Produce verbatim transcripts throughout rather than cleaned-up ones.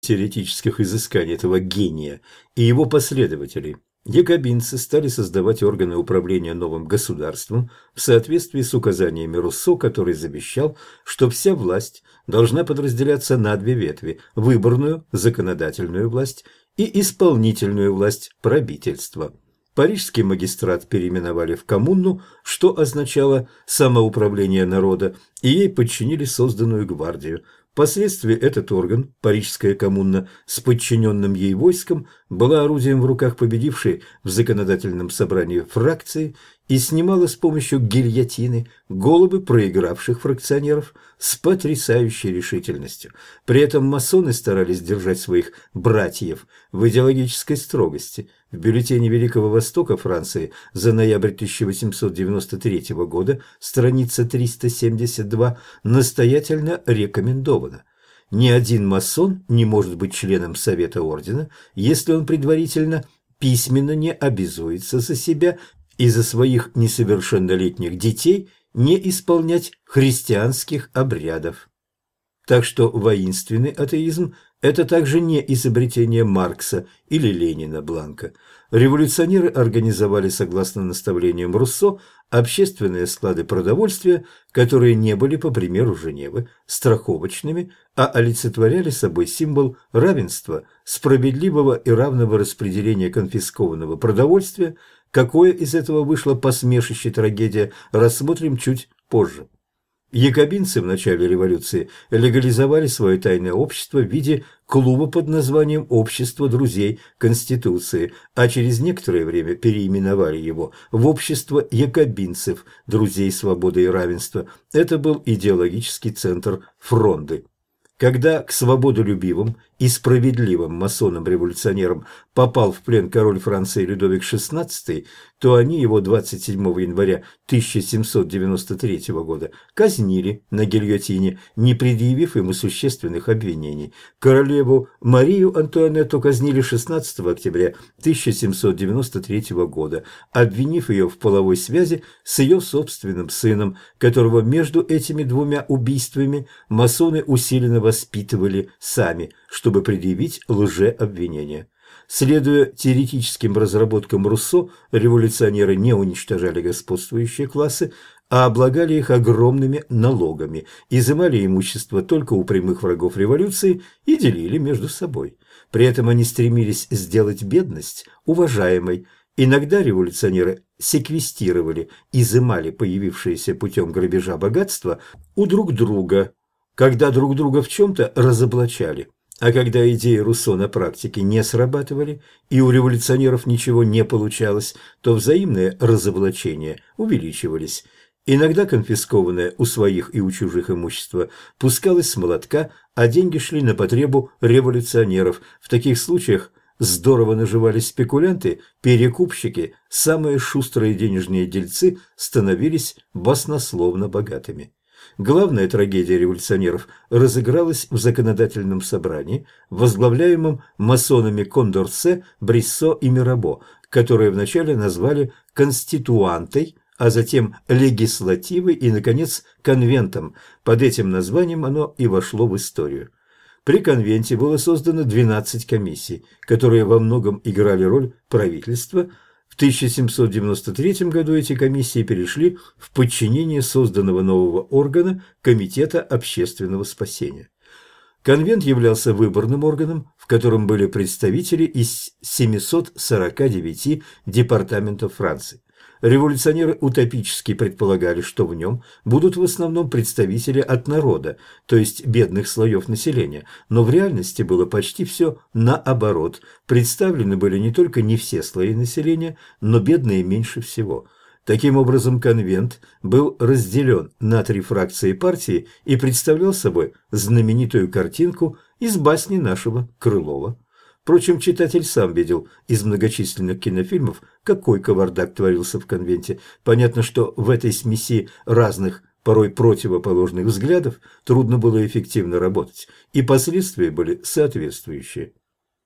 теоретических изысканий этого гения и его последователей, якобинцы стали создавать органы управления новым государством в соответствии с указаниями Руссо, который завещал, что вся власть должна подразделяться на две ветви – выборную, законодательную власть и исполнительную власть, правительства. Парижский магистрат переименовали в коммуну, что означало самоуправление народа, и ей подчинили созданную гвардию. Впоследствии этот орган, Парижская коммуна, с подчиненным ей войском, была орудием в руках победившей в законодательном собрании фракции и снимала с помощью гильотины головы проигравших фракционеров с потрясающей решительностью. При этом масоны старались держать своих братьев в идеологической строгости. В бюллетене Великого Востока Франции за ноябрь тысяча восемьсот девяносто третьего года, страница триста семьдесят два, настоятельно рекомендовано: ни один масон не может быть членом Совета Ордена, если он предварительно письменно не обязуется за себя и за своих несовершеннолетних детей не исполнять христианских обрядов. Так что воинственный атеизм – это также не изобретение Маркса или Ленина Бланка. Революционеры организовали, согласно наставлениям Руссо, общественные склады продовольствия, которые не были, по примеру Женевы, страховочными, а олицетворяли собой символ равенства, справедливого и равного распределения конфискованного продовольствия. Какое из этого вышло посмешище трагедия, рассмотрим чуть позже. Якобинцы в начале революции легализовали свое тайное общество в виде клуба под названием «Общество друзей Конституции», а через некоторое время переименовали его в «Общество якобинцев, друзей свободы и равенства». Это был идеологический центр фронды. Когда к свободолюбивым и справедливым масонам-революционерам попал в плен король Франции Людовик шестнадцатый, то они его двадцать седьмого января тысяча семьсот девяносто третьего года казнили на гильотине, не предъявив ему существенных обвинений. Королеву Марию Антуанетту казнили шестнадцатого октября тысяча семьсот девяносто третьего года, обвинив ее в половой связи с ее собственным сыном, которого между этими двумя убийствами масоны усиленно воспитывали сами, чтобы предъявить лжеобвинения. Следуя теоретическим разработкам Руссо, революционеры не уничтожали господствующие классы, а облагали их огромными налогами, изымали имущество только у прямых врагов революции и делили между собой. При этом они стремились сделать бедность уважаемой. Иногда революционеры секвестировали, изымали появившееся путем грабежа богатства у друг друга, когда друг друга в чем-то разоблачали. А когда идеи Руссо на практике не срабатывали и у революционеров ничего не получалось, то взаимные разоблачения увеличивались. Иногда конфискованное у своих и у чужих имущество пускалось с молотка, а деньги шли на потребу революционеров. В таких случаях здорово наживались спекулянты, перекупщики, самые шустрые денежные дельцы становились баснословно богатыми. Главная трагедия революционеров разыгралась в законодательном собрании, возглавляемом масонами Кондорсе, Бриссо и Мирабо, которое вначале назвали «конституантой», а затем «легислативой» и, наконец, «конвентом». Под этим названием оно и вошло в историю. При конвенте было создано двенадцать комиссий, которые во многом играли роль правительства. В тысяча семьсот девяносто третьем году эти комиссии перешли в подчинение созданного нового органа Комитета общественного спасения. Конвент являлся выборным органом, в котором были представители из семисот сорока девяти департаментов Франции. Революционеры утопически предполагали, что в нем будут в основном представители от народа, то есть бедных слоев населения, но в реальности было почти все наоборот. Представлены были не только не все слои населения, но бедные меньше всего. Таким образом, конвент был разделен на три фракции партии и представлял собой знаменитую картинку из басни нашего Крылова. Впрочем, читатель сам видел из многочисленных кинофильмов, какой кавардак творился в конвенте. Понятно, что в этой смеси разных, порой противоположных взглядов трудно было эффективно работать, и последствия были соответствующие.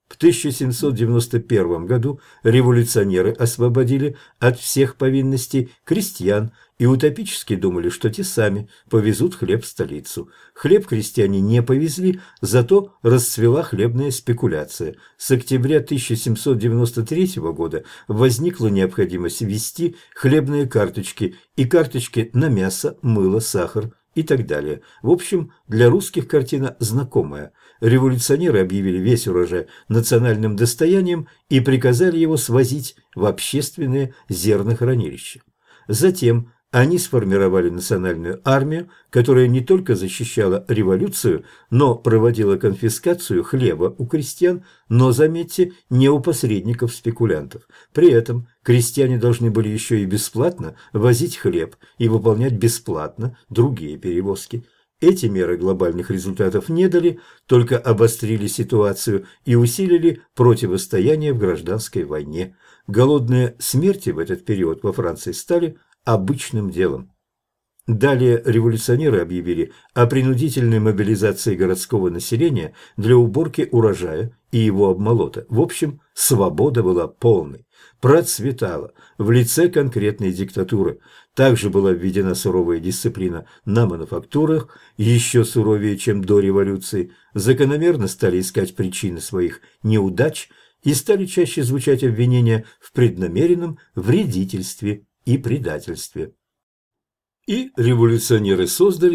В тысяча семьсот девяносто первом году революционеры освободили от всех повинностей крестьян и утопически думали, что те сами повезут хлеб в столицу. Хлеб крестьяне не повезли, зато расцвела хлебная спекуляция. С октября тысяча семьсот девяносто третьего года возникла необходимость ввести хлебные карточки и карточки на мясо, мыло, сахар и так далее. В общем, для русских картина знакомая. Революционеры объявили весь урожай национальным достоянием и приказали его свозить в общественные зернохранилища. Затем они сформировали национальную армию, которая не только защищала революцию, но проводила конфискацию хлеба у крестьян, но, заметьте, не у посредников-спекулянтов. При этом крестьяне должны были еще и бесплатно возить хлеб и выполнять бесплатно другие перевозки. Эти меры глобальных результатов не дали, только обострили ситуацию и усилили противостояние в гражданской войне. Голодные смерти в этот период во Франции стали обычным делом. Далее революционеры объявили о принудительной мобилизации городского населения для уборки урожая и его обмолота. В общем, свобода была полной, процветала в лице конкретной диктатуры. Также была введена суровая дисциплина на мануфактурах, еще суровее, чем до революции. Закономерно стали искать причины своих неудач и стали чаще звучать обвинения в преднамеренном вредительстве и предательстве. И революционеры создали